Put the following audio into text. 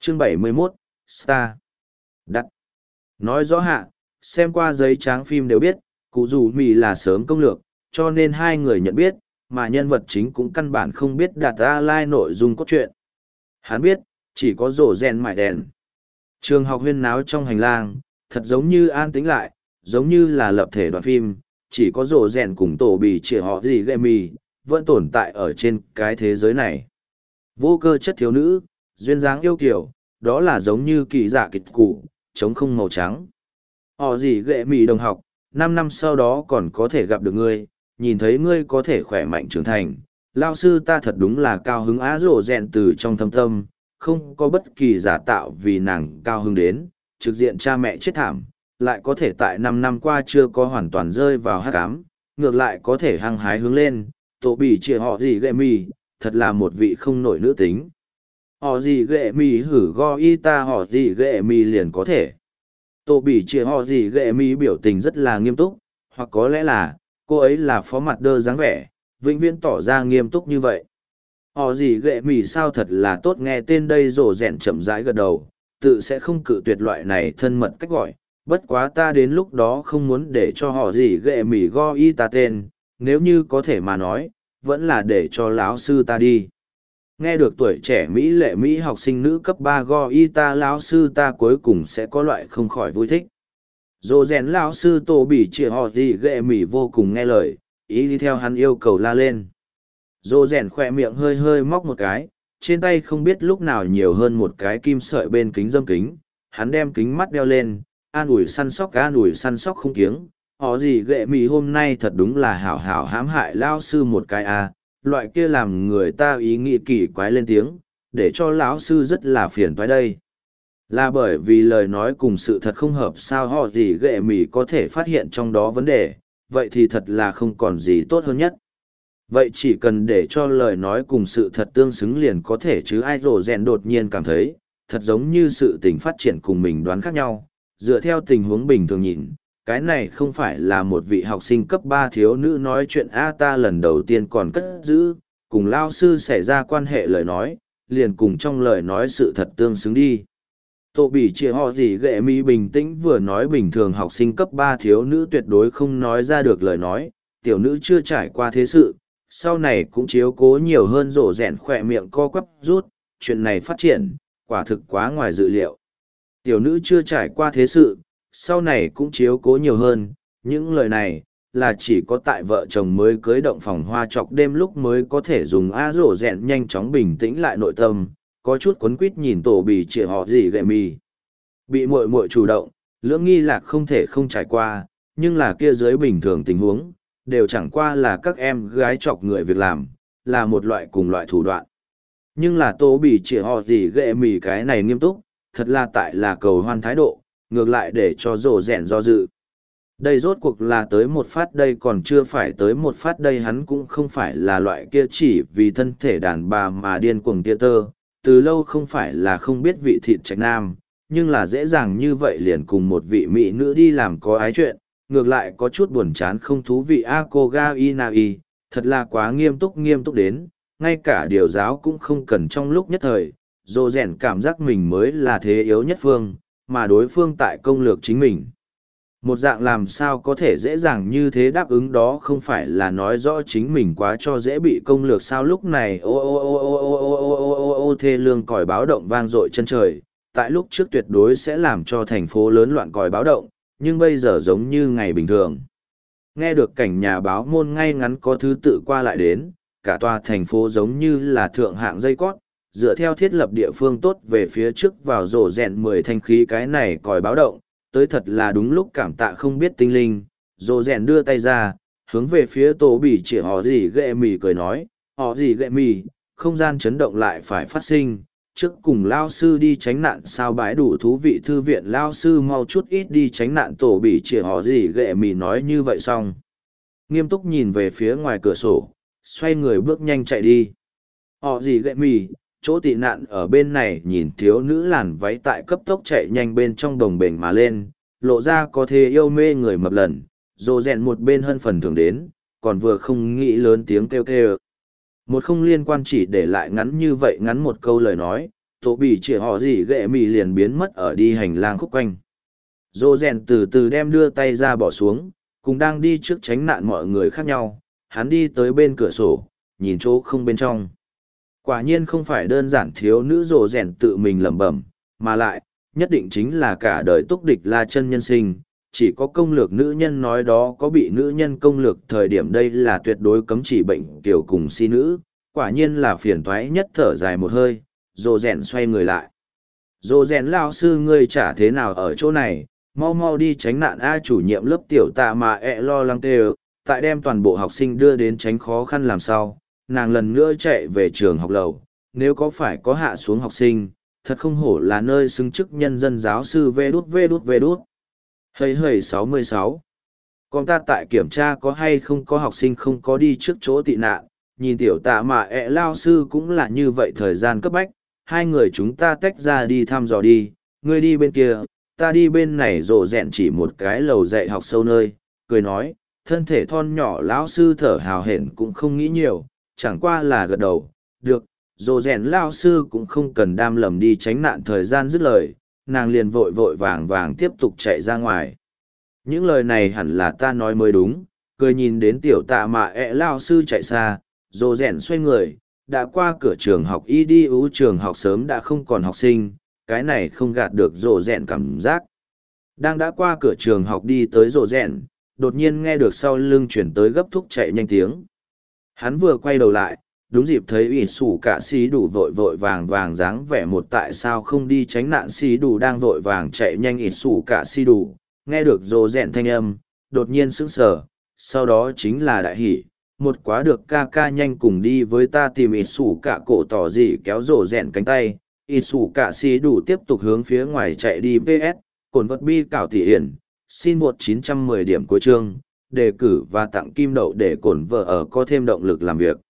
chương 71, Star. Đắt. Nói rõ hạ, xem qua giấy tráng phim đều biết, cụ dù mì là sớm công lược, cho nên hai người nhận biết, mà nhân vật chính cũng căn bản không biết đặt ra lai nội dung cốt truyện. Hắn biết, chỉ có rổ rèn mải đèn. Trường học huyên náo trong hành lang, thật giống như an tĩnh lại, giống như là lập thể đoạn phim, chỉ có rổ rèn cùng tổ bì chỉ họ gì ghê mì, vẫn tồn tại ở trên cái thế giới này. Vô cơ chất thiếu nữ, duyên dáng yêu kiểu, đó là giống như kỳ giả kịch cụ, trống không màu trắng. Họ gì ghệ mì đồng học, 5 năm sau đó còn có thể gặp được ngươi, nhìn thấy ngươi có thể khỏe mạnh trưởng thành. Lao sư ta thật đúng là cao hứng á rổ rèn từ trong thâm tâm, không có bất kỳ giả tạo vì nàng cao hứng đến, trực diện cha mẹ chết thảm, lại có thể tại 5 năm qua chưa có hoàn toàn rơi vào hát cám, ngược lại có thể hăng hái hướng lên, tổ bỉ chia họ gì ghệ mì, thật là một vị không nổi nữ tính. Họ gì ghệ mì hử go y ta họ gì ghệ mì liền có thể. Tổ bỉ chia họ gì ghệ mì biểu tình rất là nghiêm túc, hoặc có lẽ là, cô ấy là phó mặt đơ dáng vẻ, vĩnh viễn tỏ ra nghiêm túc như vậy. Họ gì ghệ mì sao thật là tốt nghe tên đây rổ rèn chậm rãi gật đầu, tự sẽ không cự tuyệt loại này thân mật cách gọi, bất quá ta đến lúc đó không muốn để cho họ gì ghệ mì go y ta tên, nếu như có thể mà nói, vẫn là để cho lão sư ta đi. Nghe được tuổi trẻ Mỹ lệ Mỹ học sinh nữ cấp 3 go y ta lão sư ta cuối cùng sẽ có loại không khỏi vui thích. Dô rèn lão sư tổ bỉ chìa họ gì ghệ mỉ vô cùng nghe lời, ý đi theo hắn yêu cầu la lên. Dô rèn khoe miệng hơi hơi móc một cái, trên tay không biết lúc nào nhiều hơn một cái kim sợi bên kính dâm kính, hắn đem kính mắt đeo lên, an ủi săn sóc không kiếng. Họ gì ghệ mỉ hôm nay thật đúng là hảo hảo hãm hại lao sư một cái loại kia làm người ta ý nghĩ kỳ quái lên tiếng, để cho lão sư rất là phiền toái đây. Là bởi vì lời nói cùng sự thật không hợp sao họ gì ghệ mỉ có thể phát hiện trong đó vấn đề, vậy thì thật là không còn gì tốt hơn nhất. Vậy chỉ cần để cho lời nói cùng sự thật tương xứng liền có thể chứ ai rồ rèn đột nhiên cảm thấy, thật giống như sự tình phát triển cùng mình đoán khác nhau, dựa theo tình huống bình thường nhìn. Cái này không phải là một vị học sinh cấp 3 thiếu nữ nói chuyện ta lần đầu tiên còn cất giữ, cùng lao sư xảy ra quan hệ lời nói, liền cùng trong lời nói sự thật tương xứng đi. Tổ bỉ chia họ gì ghệ mi bình tĩnh vừa nói bình thường học sinh cấp 3 thiếu nữ tuyệt đối không nói ra được lời nói, tiểu nữ chưa trải qua thế sự, sau này cũng chiếu cố nhiều hơn rổ rèn khỏe miệng co quắp rút, chuyện này phát triển, quả thực quá ngoài dự liệu. Tiểu nữ chưa trải qua thế sự, sau này cũng chiếu cố nhiều hơn, những lời này, là chỉ có tại vợ chồng mới cưới động phòng hoa trọc đêm lúc mới có thể dùng rổ rèn nhanh chóng bình tĩnh lại nội tâm, có chút quấn quýt nhìn tổ bì chĩa họ gì gậy mì. Bị muội muội chủ động, lưỡng nghi lạc không thể không trải qua, nhưng là kia dưới bình thường tình huống, đều chẳng qua là các em gái chọc người việc làm, là một loại cùng loại thủ đoạn. Nhưng là tổ bì chĩa họ gì gậy mì cái này nghiêm túc, thật là tại là cầu hoan thái độ, ngược lại để cho rổ rèn do dự. Đây rốt cuộc là tới một phát đây còn chưa phải tới một phát đây hắn cũng không phải là loại kia chỉ vì thân thể đàn bà mà điên cuồng tia tơ, từ lâu không phải là không biết vị thịt trạch nam, nhưng là dễ dàng như vậy liền cùng một vị mỹ nữ đi làm có ái chuyện, ngược lại có chút buồn chán không thú vị cô ga inai, thật là quá nghiêm túc đến, ngay cả điều giáo cũng không cần trong lúc nhất thời, dồ rèn cảm giác mình mới là thế yếu nhất phương, mà đối phương tại công lược chính mình. Một dạng làm sao có thể dễ dàng như thế đáp ứng đó không phải là nói rõ chính mình quá cho dễ bị công lược sao lúc này ô thê lương còi báo động vang dội chân trời, tại lúc trước tuyệt đối sẽ làm cho thành phố lớn loạn còi báo động, nhưng bây giờ giống như ngày bình thường. Nghe được cảnh nhà báo môn ngay ngắn có thứ tự qua lại đến, cả tòa thành phố giống như là thượng hạng dây cót, dựa theo thiết lập địa phương tốt về phía trước vào rổ rèn 10 thanh khí cái này còi báo động, tới thật là đúng lúc cảm tạ không biết tinh linh, rổ rèn đưa tay ra, hướng về phía tổ bỉ chỉ họ gì ghệ mì cười nói, họ gì ghệ mì, không gian chấn động lại phải phát sinh, trước cùng lao sư đi tránh nạn sao bãi đủ thú vị thư viện lao sư mau chút ít đi tránh nạn tổ bỉ chỉ họ gì ghệ mì nói như vậy xong. Nghiêm túc nhìn về phía ngoài cửa sổ, xoay người bước nhanh chạy đi. Họ gì ghệ mì, chỗ tị nạn ở bên này nhìn thiếu nữ làn váy tại cấp tốc chạy nhanh bên trong đồng bền mà lên, lộ ra có thể yêu mê người mập lần, rồ rèn một bên hân phần thường đến, còn vừa không nghĩ lớn tiếng kêu kêu. Một không liên quan chỉ để lại ngắn như vậy ngắn một câu lời nói, tổ bị chỉ họ gì ghệ mì liền biến mất ở đi hành lang khúc quanh. Rô rèn từ từ đem đưa tay ra bỏ xuống, cùng đang đi trước tránh nạn mọi người khác nhau, hắn đi tới bên cửa sổ, nhìn chỗ không bên trong. Quả nhiên không phải đơn giản thiếu nữ rô rèn tự mình lẩm bẩm, mà lại, nhất định chính là cả đời túc địch la chân nhân sinh. Chỉ có công lược nữ nhân nói đó có bị nữ nhân công lược thời điểm đây là tuyệt đối cấm chỉ bệnh tiểu cùng si nữ, quả nhiên là phiền toái nhất. Thở dài một hơi, rô rèn xoay người lại. Rô rèn lao sư ngươi chả thế nào ở chỗ này, mau mau đi tránh nạn a. Chủ nhiệm lớp tiểu tạ mà lo lắng tê, tại đem toàn bộ học sinh đưa đến tránh khó khăn làm sao, nàng lần nữa chạy về trường học lầu. Nếu có phải có hạ xuống học sinh, thật không hổ là nơi xứng chức nhân dân giáo sư vê đút. Hây hây 66. Còn ta tại kiểm tra có hay không có học sinh không có đi trước chỗ tị nạn, nhìn tiểu tạ mà lao sư cũng là như vậy. Thời gian cấp bách, hai người chúng ta tách ra đi thăm dò đi, ngươi đi bên kia, ta đi bên này. Rộ rẹn chỉ một cái lầu dạy học sâu nơi, cười nói, thân thể thon nhỏ lão sư thở hào hển cũng không nghĩ nhiều, chẳng qua là gật đầu. Được, rộ rẹn lao sư cũng không cần đam lầm đi tránh nạn. Thời gian dứt lời, nàng liền vội vội vàng vàng tiếp tục chạy ra ngoài. Những lời này hẳn là ta nói mới đúng. Cười nhìn đến tiểu tạ mà lao sư chạy xa, rồ rèn xoay người, đã qua cửa trường học y đi ú. Trường học sớm đã không còn học sinh, cái này không gạt được rồ rèn cảm giác. Đang đã qua cửa trường học đi tới rồ rèn, đột nhiên nghe được sau lưng chuyển tới gấp thúc chạy nhanh tiếng. Hắn vừa quay đầu lại, đúng dịp thấy ủy sủ cả xí đủ vội vội vàng vàng dáng vẻ một tại sao không đi tránh nạn. Xí đủ đang vội vàng chạy nhanh. Ủy sủ cả xí đủ nghe được rồ rèn thanh âm, đột nhiên sững sờ, sau đó chính là đại hỉ, một quá được ca ca nhanh cùng đi với ta tìm. Ủy sủ cả cổ tỏ dị kéo rồ rèn cánh tay, ủy sủ cả xí đủ tiếp tục hướng phía ngoài chạy đi. PS cồn vật bi cảo thị hiển, xin 1910 điểm cuối chương, đề cử và tặng kim đậu để cổn vợ ở có thêm động lực làm việc.